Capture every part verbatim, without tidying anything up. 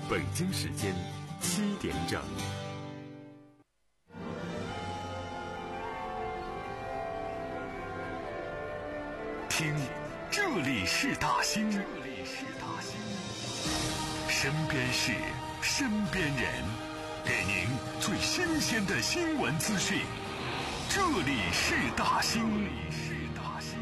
北京时间七点整。听，这里是大兴，这里是大兴，身边事，身边人，给您最新鲜的新闻资讯。这里是大兴，这里是大兴。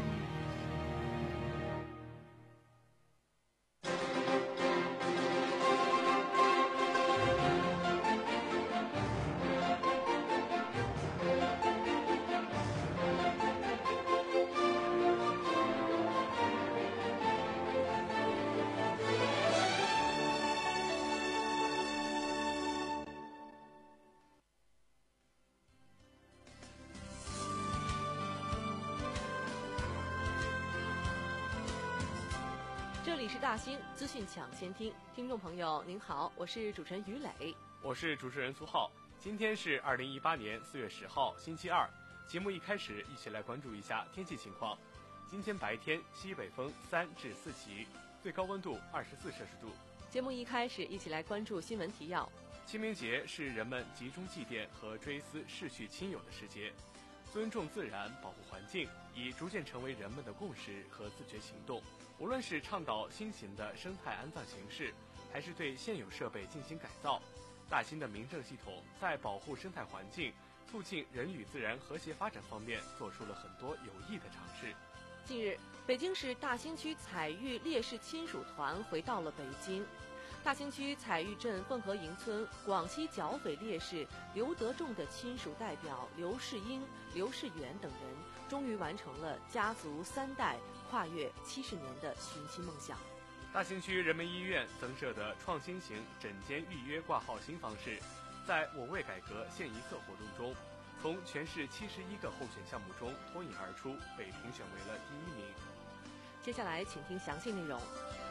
这里是大兴资讯抢先听，听众朋友您好，我是主持人于磊， 我是主持人苏浩。今天是二零一八年四月十号，星期二。节目一开始，一起来关注一下天气情况。今天白天西北风三至四级，最高温度二十四摄氏度。 节目一开始，一起来关注新闻提要。 清明节是人们集中祭奠和追思逝去亲友的时节，尊重自然，保护环境，已逐渐成为人们的共识和自觉行动。无论是倡导新型的生态安葬形式，还是对现有设备进行改造，大兴的民政系统在保护生态环境、促进人与自然和谐发展方面做出了很多有益的尝试。 近日，北京市大兴区彩玉烈士亲属团回到了北京。大兴区彩玉镇凤和营村广西剿匪烈士刘德仲的亲属代表刘世英、刘世元等人，终于完成了家族三代跨越七十年的寻亲梦想。 大兴区人民医院增设的创新型诊间预约挂号新方式，在我为改革献一色活动中，从全市七十一个候选项目中脱颖而出，被评选为了第一名。 接下来请听详细内容。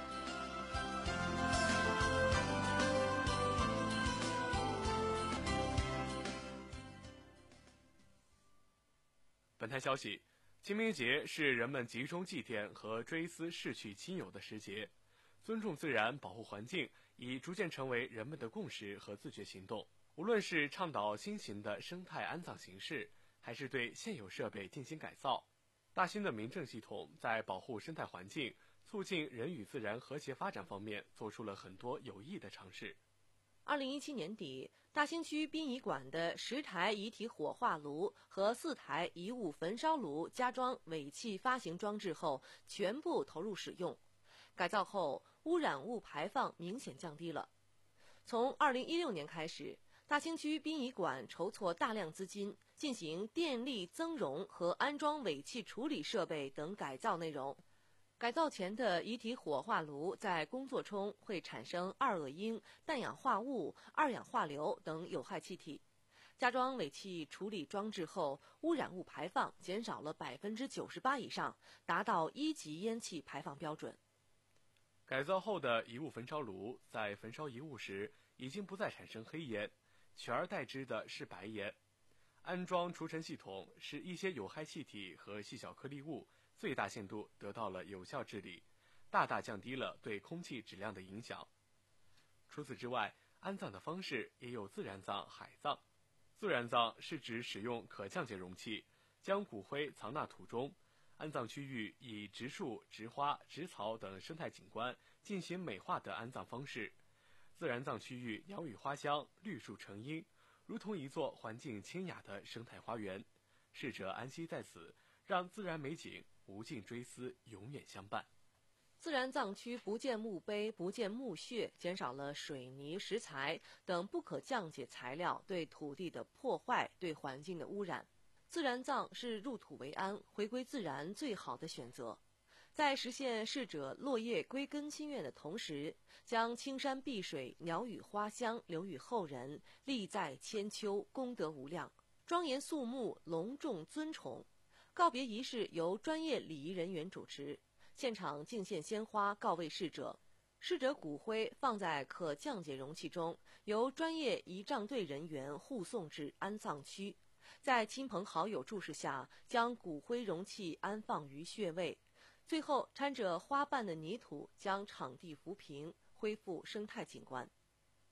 本台消息，清明节是人们集中祭奠和追思逝去亲友的时节，尊重自然，保护环境，已逐渐成为人们的共识和自觉行动。无论是倡导新型的生态安葬形式，还是对现有设备进行改造，大兴的民政系统在保护生态环境、促进人与自然和谐发展方面做出了很多有益的尝试。 二零一七年底，大兴区殡仪馆的十台遗体火化炉和四台遗物焚烧炉加装尾气发行装置后，全部投入使用。改造后，污染物排放明显降低了。从二零一六年开始，大兴区殡仪馆筹措大量资金，进行电力增容和安装尾气处理设备等改造内容。改造前的遗体火化炉在工作中会产生二恶英、氮氧化物、二氧化硫等有害气体。加装尾气处理装置后，污染物排放减少了百分之九十八以上，达到一级烟气排放标准。 改造后的遗物焚烧炉在焚烧遗物时已经不再产生黑烟，取而代之的是白烟。安装除尘系统，使一些有害气体和细小颗粒物最大限度得到了有效治理，大大降低了对空气质量的影响。除此之外，安葬的方式也有自然葬、海葬。自然葬是指使用可降解容器，将骨灰藏纳土中，安葬区域以植树、植花、植草等生态景观进行美化的安葬方式。自然葬区域鸟语花香，绿树成荫，如同一座环境清雅的生态花园，逝者安息在此，让自然美景无尽追思永远相伴。 自然葬区不建墓碑、不建墓穴，减少了水泥、石材等不可降解材料对土地的破坏、对环境的污染。自然葬是入土为安、回归自然最好的选择。在实现逝者落叶归根心愿的同时，将青山碧水、鸟语花香留予后人，利在千秋，功德无量。庄严肃穆，隆重尊崇。告别仪式由专业礼仪人员主持，现场敬献鲜花告慰逝者。逝者骨灰放在可降解容器中，由专业仪仗队人员护送至安葬区，在亲朋好友注视下，将骨灰容器安放于穴位，最后掺着花瓣的泥土将场地扶平，恢复生态景观。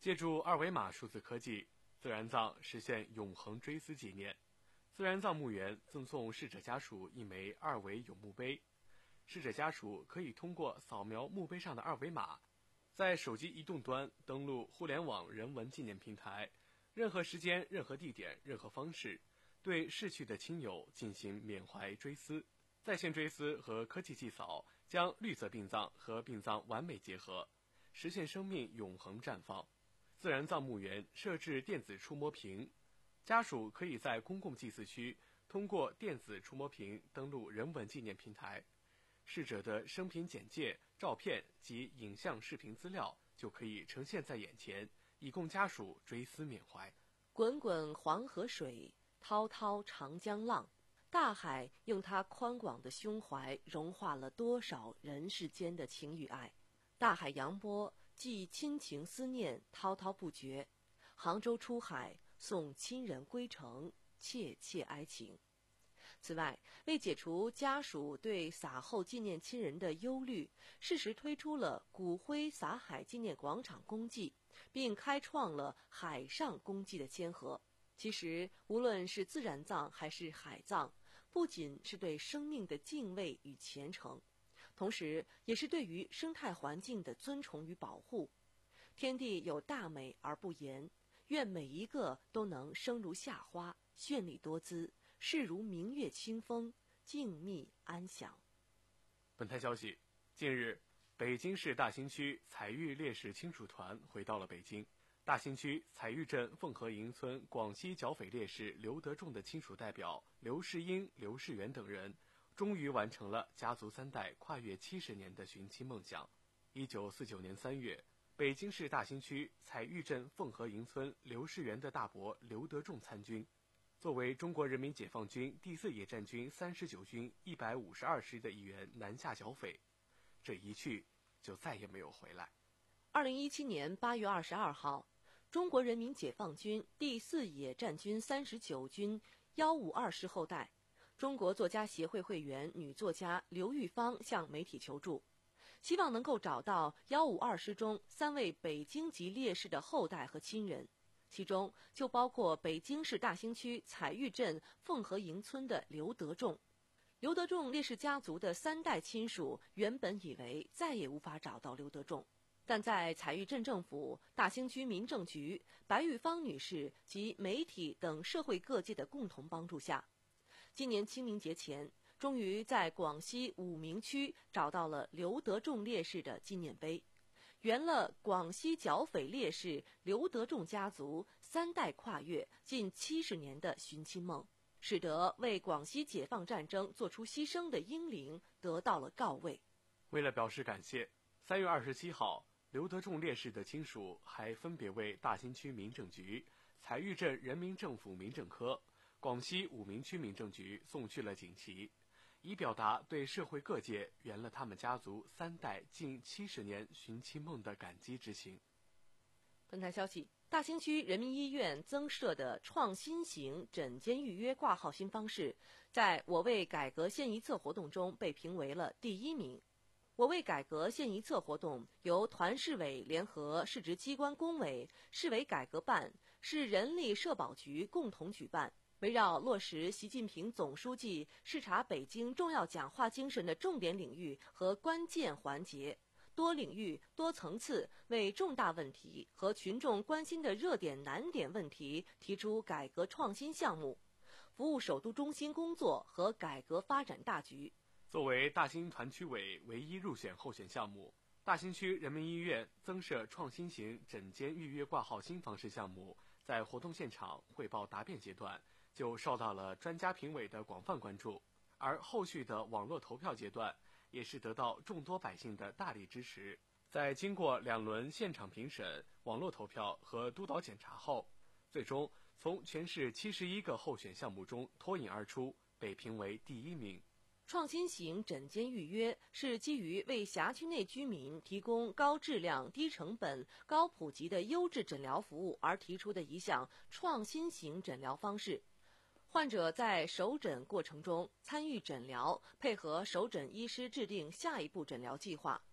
借助二维码数字科技，自然葬实现永恒追思纪念。自然葬墓园赠送逝者家属一枚二维永墓碑，逝者家属可以通过扫描墓碑上的二维码，在手机移动端登录互联网人文纪念平台，任何时间、任何地点、任何方式，对逝去的亲友进行缅怀追思。在线追思和科技祭扫将绿色殡葬和殡葬完美结合，实现生命永恒绽放。自然葬墓园设置电子触摸屏，家属可以在公共祭祀区通过电子触摸屏登录人文纪念平台，逝者的生平简介、照片及影像视频资料就可以呈现在眼前，以供家属追思缅怀。 滚滚黄河水，滔滔长江浪，大海用它宽广的胸怀融化了多少人世间的情与爱。大海扬波，寄亲情思念滔滔不绝。杭州出海，送亲人归程，切切哀情。此外，为解除家属对撒后纪念亲人的忧虑，适时推出了骨灰撒海纪念广场公祭，并开创了海上公祭的先河。其实，无论是自然葬还是海葬，不仅是对生命的敬畏与虔诚，同时也是对于生态环境的尊崇与保护。天地有大美而不言，愿每一个都能生如夏花，绚丽多姿，视如明月清风，静谧安详。 本台消息，近日，北京市大兴区彩玉烈士亲属团回到了北京。大兴区彩玉镇凤和营村广西剿匪烈士刘德仲的亲属代表刘世英、刘世元等人，终于完成了家族三代跨越七十年的寻亲梦想。一九四九年三月，北京市大兴区彩玉镇凤和营村刘世元的大伯刘德仲参军，作为中国人民解放军第四野战军三十九军一百五十二师的一员南下剿匪，这一去就再也没有回来。 二零一七年八月二十二号，中国人民解放军第四野战军三十九军幺五二师后代、中国作家协会会员女作家刘玉芳向媒体求助，希望能够找到幺五二师中三位北京籍烈士的后代和亲人，其中就包括北京市大兴区彩玉镇凤和营村的刘德仲。刘德仲烈士家族的三代亲属原本以为再也无法找到刘德仲，但在彩玉镇政府、大兴区民政局、白玉芳女士及媒体等社会各界的共同帮助下，今年清明节前，终于在广西武鸣区找到了刘德仲烈士的纪念碑，圆了广西剿匪烈士刘德仲家族三代跨越近七十年的寻亲梦，使得为广西解放战争做出牺牲的英灵得到了告慰。 为了表示感谢，三月二十七号，刘德仲烈士的亲属还分别为大兴区民政局、彩玉镇人民政府民政科、广西武鸣区民政局送去了锦旗，以表达对社会各界圆了他们家族三代近七十年寻亲梦的感激之情。 本台消息，大兴区人民医院增设的创新型诊间预约挂号新方式，在我为改革献一册活动中被评为了第一名。我为改革献一册活动由团市委联合市直机关工委、市委改革办、市人力社保局共同举办，围绕落实习近平总书记视察北京重要讲话精神的重点领域和关键环节，多领域、多层次为重大问题和群众关心的热点难点问题提出改革创新项目，服务首都中心工作和改革发展大局。 作为大兴团区委唯一入选候选项目，大兴区人民医院增设创新型诊间预约挂号新方式项目，在活动现场汇报答辩阶段就受到了专家评委的广泛关注，而后续的网络投票阶段也是得到众多百姓的大力支持。在经过两轮现场评审、网络投票和督导检查后，最终从全市七十一个候选项目中脱颖而出，被评为第一名。 创新型诊间预约是基于为辖区内居民提供高质量、低成本、高普及的优质诊疗服务而提出的一项创新型诊疗方式。患者在首诊过程中参与诊疗，配合首诊医师制定下一步诊疗计划。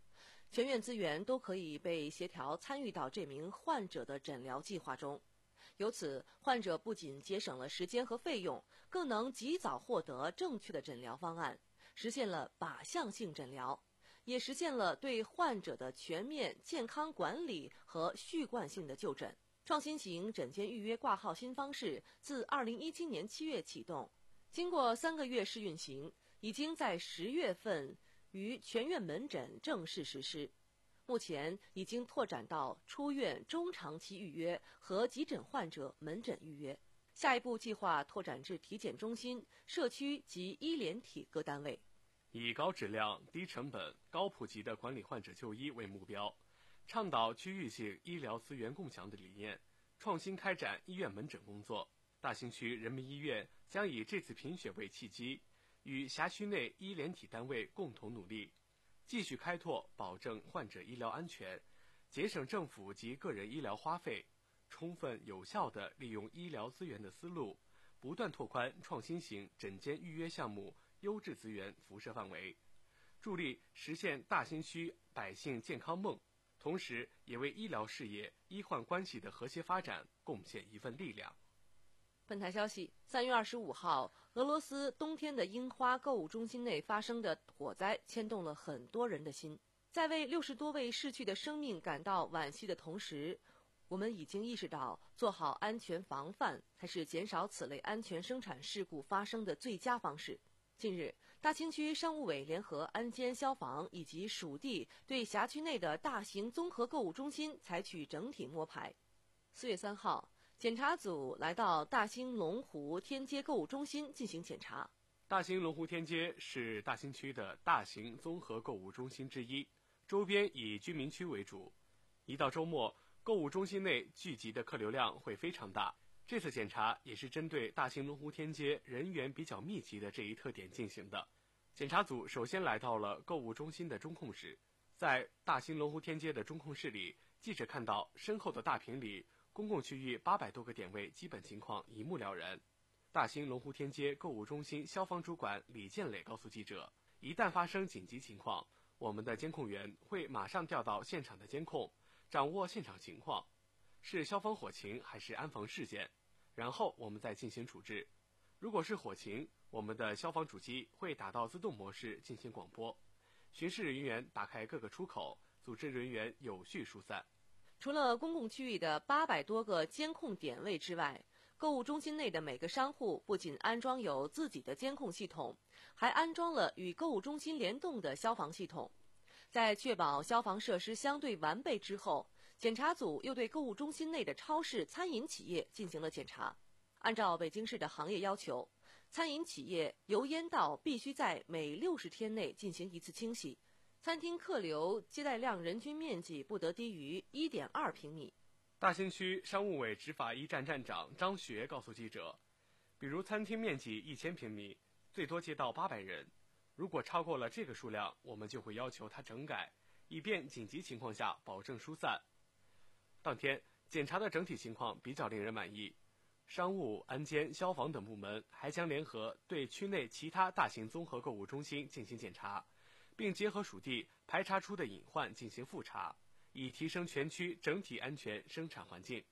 全院资源都可以被协调参与到这名患者的诊疗计划中。由此，患者不仅节省了时间和费用，更能及早获得正确的诊疗方案，实现了靶向性诊疗，也实现了对患者的全面健康管理和序贯性的就诊。创新型诊间预约挂号新方式自二零一七年七月启动，经过三个月试运行，已经在十月份于全院门诊正式实施。目前已经拓展到出院中长期预约和急诊患者门诊预约，下一步计划拓展至体检中心、社区及医联体各单位。 以高质量、低成本、高普及的管理患者就医为目标，倡导区域性医疗资源共享的理念，创新开展医院门诊工作。大兴区人民医院将以这次评选为契机，与辖区内医联体单位共同努力，继续开拓保证患者医疗安全、节省政府及个人医疗花费、充分有效地利用医疗资源的思路，不断拓宽创新型诊间预约项目优质资源辐射范围，助力实现大兴区百姓健康梦，同时也为医疗事业、医患关系的和谐发展贡献一份力量。 本台消息，三月二十五号，俄罗斯冬天的樱花购物中心内发生的火灾牵动了很多人的心。在为六十多位逝去的生命感到惋惜的同时，我们已经意识到，做好安全防范才是减少此类安全生产事故发生的最佳方式。近日，大兴区商务委联合安监消防以及属地对辖区内的大型综合购物中心采取整体摸排。四月三号，检查组来到大兴龙湖天街购物中心进行检查。 大兴龙湖天街是大兴区的大型综合购物中心之一，周边以居民区为主。一到周末，购物中心内聚集的客流量会非常大。这次检查也是针对大兴龙湖天街人员比较密集的这一特点进行的。检查组首先来到了购物中心的中控室，在大兴龙湖天街的中控室里，记者看到身后的大屏里，公共区域八百多个点位基本情况一目了然。大兴龙湖天街购物中心消防主管李建磊告诉记者，一旦发生紧急情况，我们的监控员会马上调到现场的监控，掌握现场情况，是消防火情还是安防事件，然后我们再进行处置。如果是火情，我们的消防主机会打到自动模式进行广播，巡视人员打开各个出口，组织人员有序疏散。 除了公共区域的八百多个监控点位之外，购物中心内的每个商户不仅安装有自己的监控系统，还安装了与购物中心联动的消防系统。在确保消防设施相对完备之后，检查组又对购物中心内的超市、餐饮企业进行了检查。按照北京市的行业要求，餐饮企业油烟道必须在每六十天内进行一次清洗，餐厅客流接待量人均面积不得低于 一点二平米。 大兴区商务委执法一站站长张学告诉记者，比如餐厅面积一千平米，最多接到八百人，如果超过了这个数量，我们就会要求他整改，以便紧急情况下保证疏散。当天检查的整体情况比较令人满意，商务、安监、消防等部门还将联合对区内其他大型综合购物中心进行检查，并结合属地排查出的隐患进行复查，以提升全区整体安全生产环境。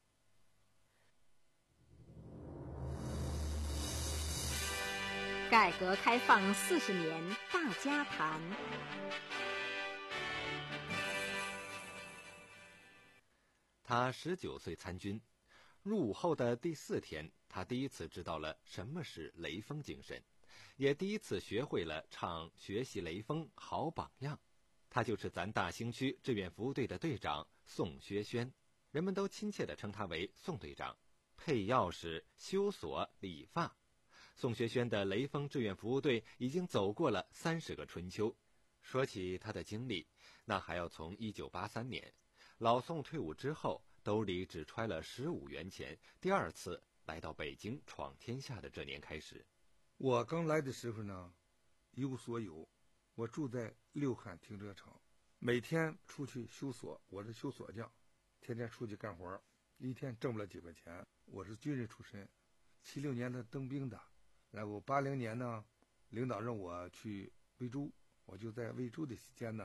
改革开放四十年大家谈。 他十九岁参军，入伍后的第四天，他第一次知道了什么是雷锋精神，也第一次学会了唱学习雷锋好榜样。他就是咱大兴区志愿服务队的队长宋学轩，人们都亲切地称他为宋队长。配钥匙、修锁、理发，宋学轩的雷锋志愿服务队已经走过了三十个春秋。说起他的经历，那还要从一九八三年老宋退伍之后，兜里只揣了十五元钱，第二次来到北京闯天下的这年开始。 我刚来的时候呢，一无所有，我住在六汉停车场，每天出去修锁，我是修锁匠，天天出去干活，一天挣不了几块钱。我是军人出身，七六年的当兵的，然后八零年呢，领导让我去魏州，我就在魏州的期间呢，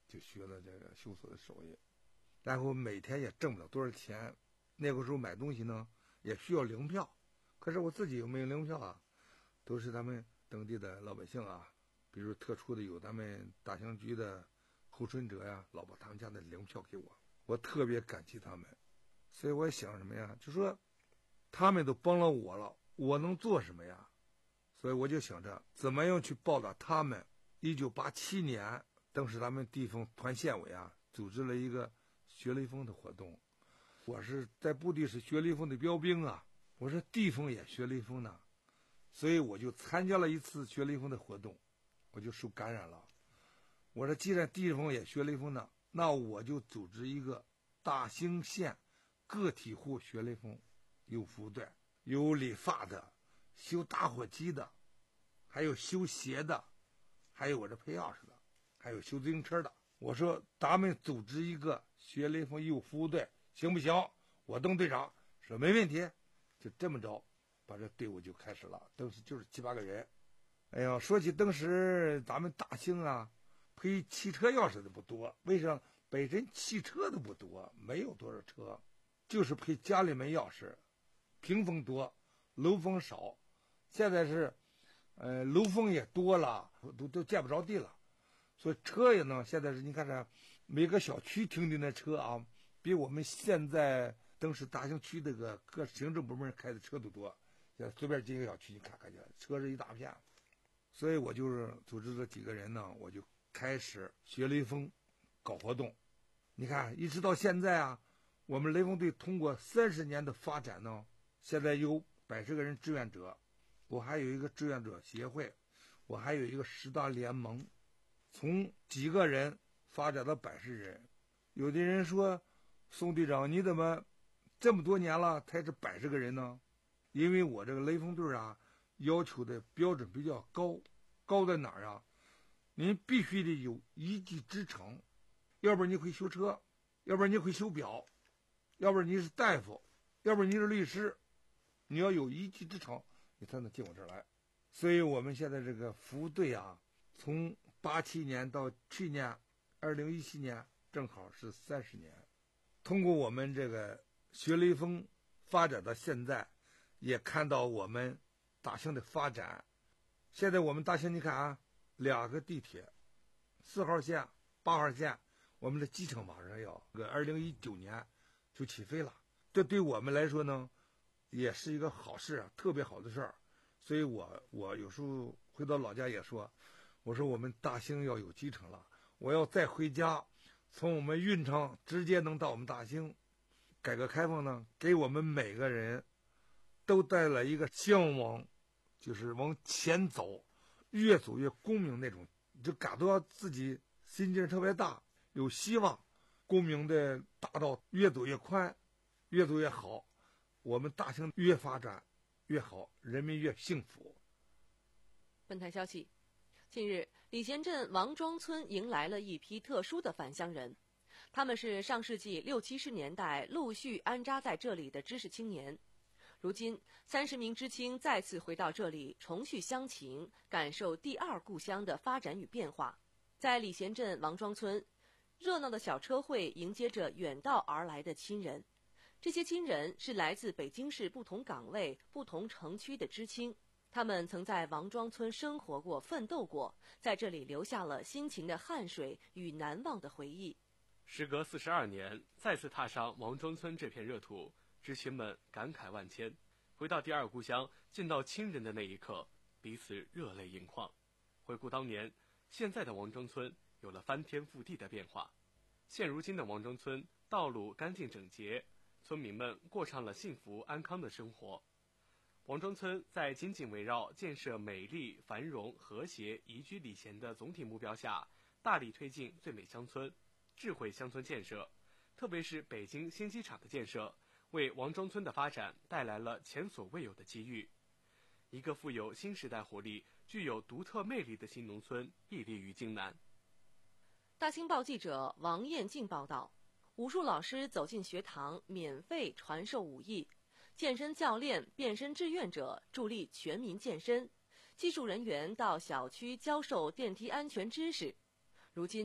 就学了这个修锁的手艺，然后每天也挣不了多少钱。那个时候买东西呢也需要粮票，可是我自己又没有粮票啊，都是咱们当地的老百姓啊，比如特殊的有咱们大兴局的候春者呀，老把他们家的粮票给我，我特别感激他们。所以我想什么呀，就说他们都帮了我了，我能做什么呀？所以我就想着怎么样去报答他们。一九八七年，当时咱们地方团县委啊组织了一个学雷锋的活动，我是在部队是学雷锋的标兵啊，我说地方也学雷锋呢，所以我就参加了一次学雷锋的活动，我就受感染了。我说既然地方也学雷锋呢，那我就组织一个大兴县个体户学雷锋，有服务队，有理发的，修打火机的，还有修鞋的，还有我这配钥匙的，还有修自行车的。我说咱们组织一个学雷锋义务服务队行不行？我当队长说没问题。就这么着把这队伍就开始了，当时就是七八个人。哎呀，说起当时咱们大兴啊配汽车钥匙的不多，为啥？本身汽车的不多，没有多少车，就是配家里面钥匙。屏风多，楼房少。现在是呃楼房也多了，都都见不着地了。所以车也呢，现在是你看这每个小区停的那车啊，比我们现在当时大兴区这个各行政部门开的车都多。现在随便进一个小区你看看去，车是一大片。所以我就是组织了几个人呢，我就开始学雷锋搞活动。你看一直到现在啊，我们雷锋队通过三十年的发展呢，现在有百十个人志愿者，我还有一个志愿者协会，我还有一个十大联盟，从几个人发展到百十人。有的人说宋队长你怎么这么多年了才是百十个人呢？因为我这个雷锋队啊要求的标准比较高。高在哪儿啊？您必须得有一技之长，要不然你会修车，要不然你会修表，要不然你是大夫，要不然你是律师，你要有一技之长你才能进我这儿来。所以我们现在这个服务队啊，从八七年到去年二零一七年正好是三十年。通过我们这个学雷锋发展到现在，也看到我们大兴的发展。现在我们大兴你看啊，两个地铁，四号线八号线，我们的机场马上要个二零一九年就起飞了。这对我们来说呢也是一个好事啊，特别好的事儿。所以我我有时候回到老家也说，我说我们大兴要有机场了，我要再回家，从我们运昌直接能到我们大兴。改革开放呢给我们每个人都带来一个向往，就是往前走，越走越光明那种，就感到自己心劲特别大，有希望，光明的大道越走越宽，越走越好，我们大兴越发展越好，人民越幸福。 本台消息，近日礼贤镇王庄村迎来了一批特殊的返乡人，他们是上世纪六七十年代陆续安扎在这里的知识青年。如今三十名知青再次回到这里，重续乡情，感受第二故乡的发展与变化。在礼贤镇王庄村，热闹的小车会迎接着远道而来的亲人。这些亲人是来自北京市不同岗位、不同城区的知青，他们曾在王庄村生活过、奋斗过，在这里留下了辛勤的汗水与难忘的回忆。 时隔四十二年，再次踏上王庄村这片热土，知青们感慨万千。回到第二故乡，见到亲人的那一刻，彼此热泪盈眶。回顾当年，现在的王庄村有了翻天覆地的变化。现如今的王庄村道路干净整洁，村民们过上了幸福安康的生活。王庄村在紧紧围绕建设美丽、繁荣、和谐、宜居礼贤的总体目标下，大力推进最美乡村、智慧乡村建设，特别是北京新机场的建设，为王庄村的发展带来了前所未有的机遇。一个富有新时代活力、具有独特魅力的新农村屹立于京南。 大兴报记者王艳静报道，武术老师走进学堂，免费传授武艺；健身教练、变身志愿者助力全民健身；技术人员到小区教授电梯安全知识。如今，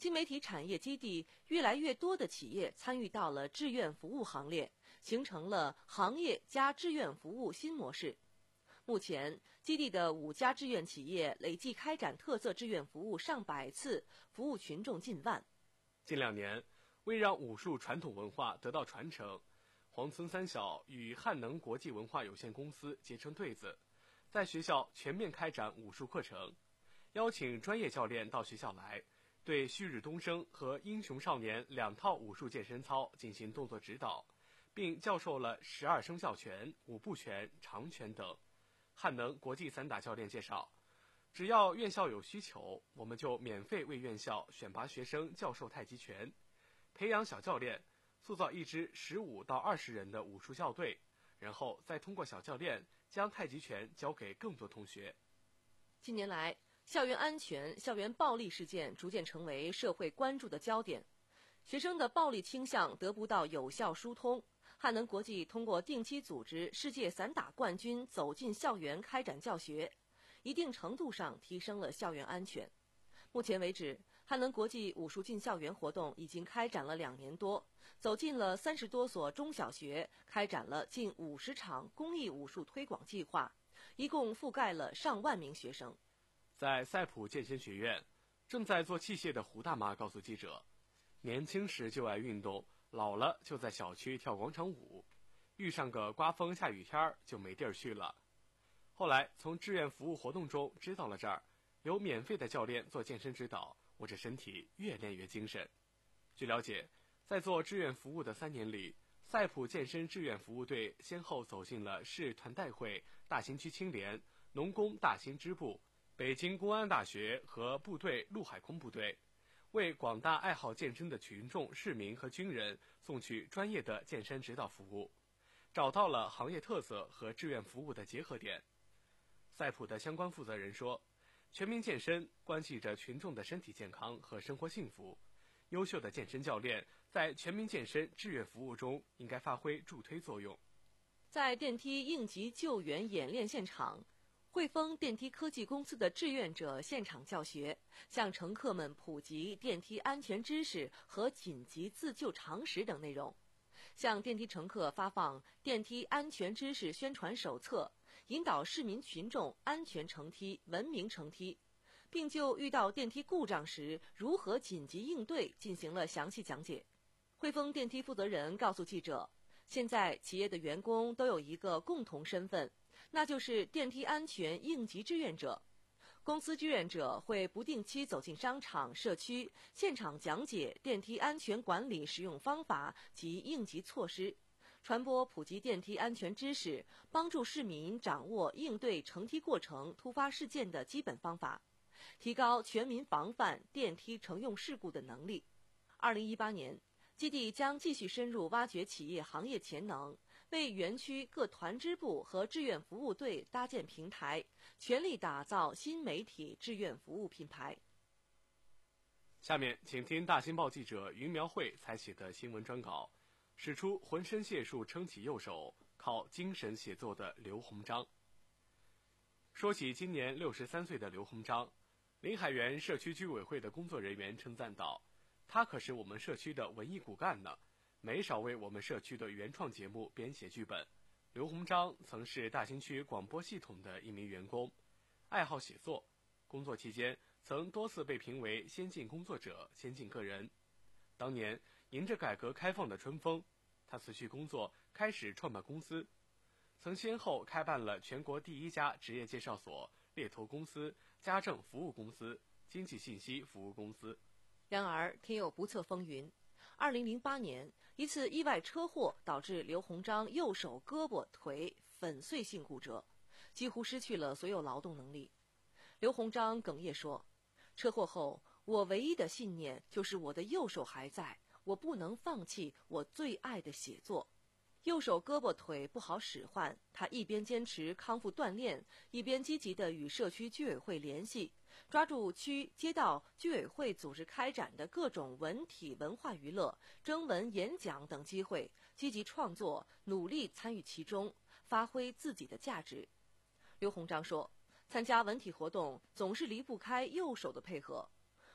新媒体产业基地越来越多的企业参与到了志愿服务行列，形成了行业加志愿服务新模式。目前，基地的五家志愿企业累计开展特色志愿服务上百次，服务群众近万。 近两年，为让武术传统文化得到传承，黄村三小与汉能国际文化有限公司结成对子，在学校全面开展武术课程，邀请专业教练到学校来，对旭日东升和英雄少年两套武术健身操进行动作指导，并教授了十二生肖拳、五步拳、长拳等。汉能国际散打教练介绍，只要院校有需求，我们就免费为院校选拔学生教授太极拳，培养小教练，塑造一支十五到二十人的武术校队，然后再通过小教练将太极拳教给更多同学。 近年来，校园安全、校园暴力事件逐渐成为社会关注的焦点，学生的暴力倾向得不到有效疏通。汉能国际通过定期组织世界散打冠军走进校园开展教学，一定程度上提升了校园安全。目前为止，汉能国际武术进校园活动已经开展了两年多，走进了三十多所中小学，开展了近五十场公益武术推广计划，一共覆盖了上万名学生。 在赛普健身学院，正在做器械的胡大妈告诉记者，年轻时就爱运动，老了就在小区跳广场舞，遇上个刮风下雨天就没地儿去了。后来从志愿服务活动中知道了这儿有免费的教练做健身指导，我这身体越练越精神。据了解，在做志愿服务的三年里，赛普健身志愿服务队先后走进了市团代会、大新区青联、农工大新支部、北京公安大学和部队陆海空部队，为广大爱好健身的群众、市民和军人送去专业的健身指导服务，找到了行业特色和志愿服务的结合点。赛普的相关负责人说，全民健身关系着群众的身体健康和生活幸福，优秀的健身教练在全民健身志愿服务中应该发挥助推作用。 在电梯应急救援演练现场，汇丰电梯科技公司的志愿者现场教学，向乘客们普及电梯安全知识和紧急自救常识等内容，向电梯乘客发放电梯安全知识宣传手册，引导市民群众安全乘梯、文明乘梯，并就遇到电梯故障时如何紧急应对进行了详细讲解。汇丰电梯负责人告诉记者，现在企业的员工都有一个共同身份，那就是电梯安全应急志愿者。公司志愿者会不定期走进商场、社区，现场讲解电梯安全管理使用方法及应急措施，传播普及电梯安全知识，帮助市民掌握应对乘梯过程突发事件的基本方法，提高全民防范电梯乘用事故的能力。二零一八年，基地将继续深入挖掘企业行业潜能，为园区各团支部和志愿服务队搭建平台，全力打造新媒体志愿服务品牌。 下面请听大新报记者于苗慧采写的新闻专稿，使出浑身解数撑起右手，靠精神写作的刘鸿章。说起今年六十三岁的刘鸿章，临海园社区居委会的工作人员称赞道，他可是我们社区的文艺骨干呢，没少为我们社区的原创节目编写剧本。刘鸿章曾是大兴区广播系统的一名员工，爱好写作，工作期间曾多次被评为先进工作者、先进个人。当年迎着改革开放的春风，他辞去工作，开始创办公司，曾先后开办了全国第一家职业介绍所、猎头公司、家政服务公司、经济信息服务公司。 然而天有不测风云，二零零八年，一次意外车祸导致刘鸿章右手胳膊腿粉碎性骨折，几乎失去了所有劳动能力。刘鸿章哽咽说，车祸后我唯一的信念就是我的右手还在，我不能放弃我最爱的写作。右手胳膊腿不好使唤，他一边坚持康复锻炼，一边积极地与社区居委会联系，抓住区街道居委会组织开展的各种文体文化娱乐、征文演讲等机会，积极创作，努力参与其中，发挥自己的价值。刘鸿章说，参加文体活动总是离不开右手的配合。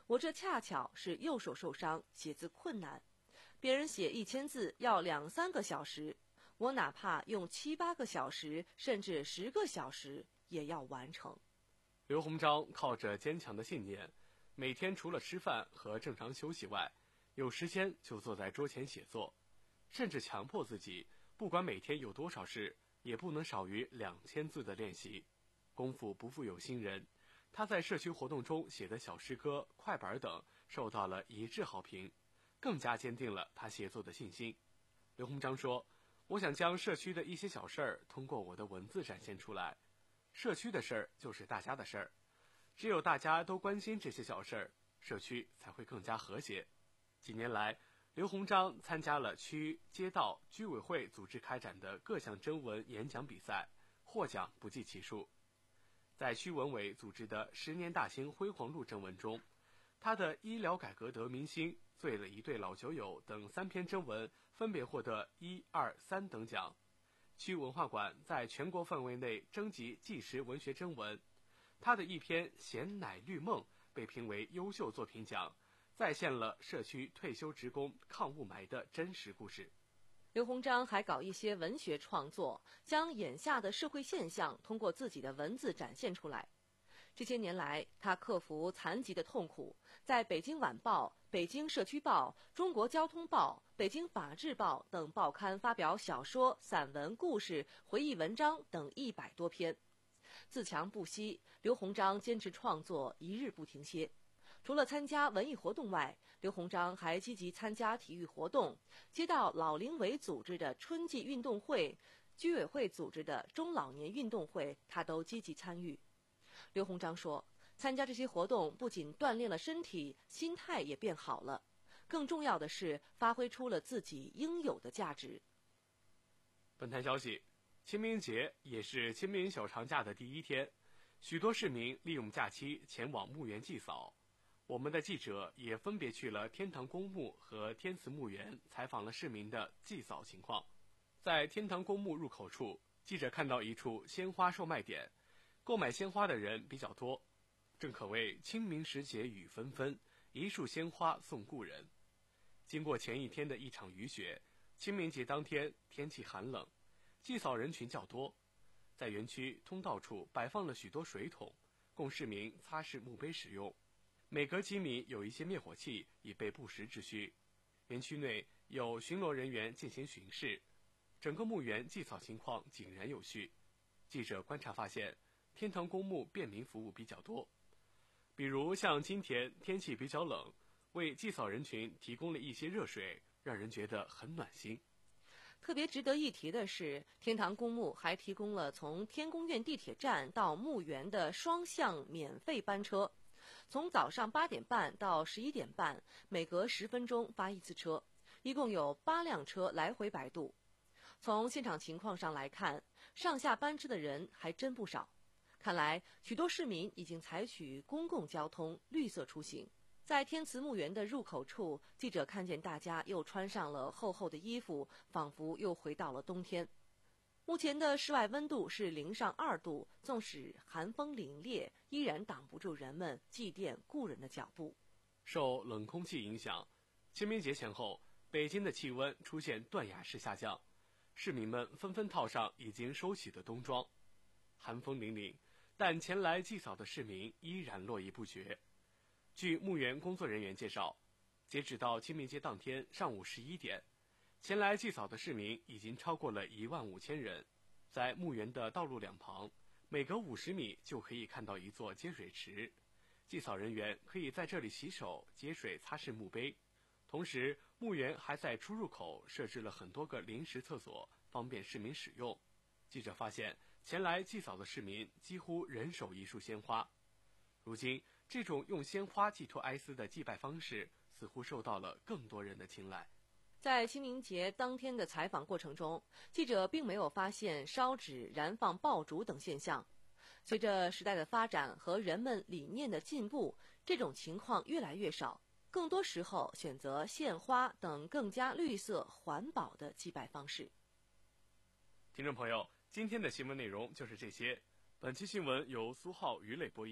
我这恰巧是右手受伤，写字困难，别人写一千字要两三个小时，我哪怕用七八个小时，甚至十个小时也要完成。 刘鸿章靠着坚强的信念，每天除了吃饭和正常休息外，有时间就坐在桌前写作，甚至强迫自己，不管每天有多少事，也不能少于两千字的练习。功夫不负有心人，他在社区活动中写的小诗歌、快板等受到了一致好评，更加坚定了他写作的信心。刘鸿章说，我想将社区的一些小事儿通过我的文字展现出来，社区的事儿就是大家的事儿，只有大家都关心这些小事儿，社区才会更加和谐。几年来，刘鸿章参加了区、街道、居委会组织开展的各项征文演讲比赛，获奖不计其数。在区文委组织的十年大兴辉煌路征文中，他的医疗改革得民心、醉了一对老酒友等三篇征文分别获得一、二、三等奖。区文化馆在全国范围内征集纪实文学征文，他的一篇《咸奶绿梦》被评为优秀作品奖，再现了社区退休职工抗雾霾的真实故事。 刘鸿章还搞一些文学创作，将眼下的社会现象通过自己的文字展现出来。这些年来，他克服残疾的痛苦，在《北京晚报》、《北京社区报》、《中国交通报》、《北京法制报》等报刊发表小说、散文、故事、回忆文章等一百多篇。自强不息，刘鸿章坚持创作，一日不停歇。除了参加文艺活动外，刘鸿章还积极参加体育活动，街道老龄委组织的春季运动会、居委会组织的中老年运动会，他都积极参与。刘鸿章说，参加这些活动不仅锻炼了身体，心态也变好了，更重要的是发挥出了自己应有的价值。 本台消息，清明节也是清明小长假的第一天，许多市民利用假期前往墓园祭扫。我们的记者也分别去了天堂公墓和天慈墓园，采访了市民的祭扫情况。在天堂公墓入口处，记者看到一处鲜花售卖点，购买鲜花的人比较多，正可谓清明时节雨纷纷，一束鲜花送故人。经过前一天的一场雨雪，清明节当天天气寒冷，祭扫人群较多，在园区通道处摆放了许多水桶，供市民擦拭墓碑使用。每隔几米有一些灭火器，以备不时之需。园区内有巡逻人员进行巡视，整个墓园祭扫情况井然有序。记者观察发现，天堂公墓便民服务比较多，比如像今天天气比较冷，为祭扫人群提供了一些热水，让人觉得很暖心。 特别值得一提的是，天堂公墓还提供了从天宫苑地铁站到墓园的双向免费班车，从早上八点半到十一点半，每隔十分钟发一次车，一共有八辆车来回摆渡。从现场情况上来看，上下班车的人还真不少。看来许多市民已经采取公共交通绿色出行。在天慈墓园的入口处，记者看见大家又穿上了厚厚的衣服，仿佛又回到了冬天。目前的室外温度是零上二度，纵使寒风凛冽，依然挡不住人们祭奠故人的脚步。 受冷空气影响，清明节前后，北京的气温出现断崖式下降，市民们纷纷套上已经收起的冬装。寒风凛凛，但前来祭扫的市民依然络绎不绝。据墓园工作人员介绍，截止到清明节当天上午十一点，前来祭扫的市民已经超过了一万五千人。在墓园的道路两旁，每隔五十米就可以看到一座接水池，祭扫人员可以在这里洗手、接水、擦拭墓碑。同时，墓园还在出入口设置了很多个临时厕所，方便市民使用。记者发现，前来祭扫的市民几乎人手一束鲜花。如今，这种用鲜花寄托哀思的祭拜方式，似乎受到了更多人的青睐。 在清明节当天的采访过程中，记者并没有发现烧纸、燃放爆竹等现象。随着时代的发展和人们理念的进步，这种情况越来越少，更多时候选择献花等更加绿色环保的祭拜方式。 听众朋友，今天的新闻内容就是这些。本期新闻由苏浩、于磊播音，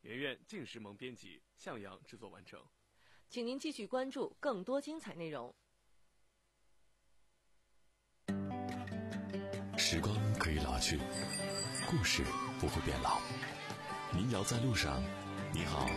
圆圆、静时萌编辑，向阳制作完成。 请您继续关注更多精彩内容。 时光可以老去，故事不会变老。民谣在路上，你好，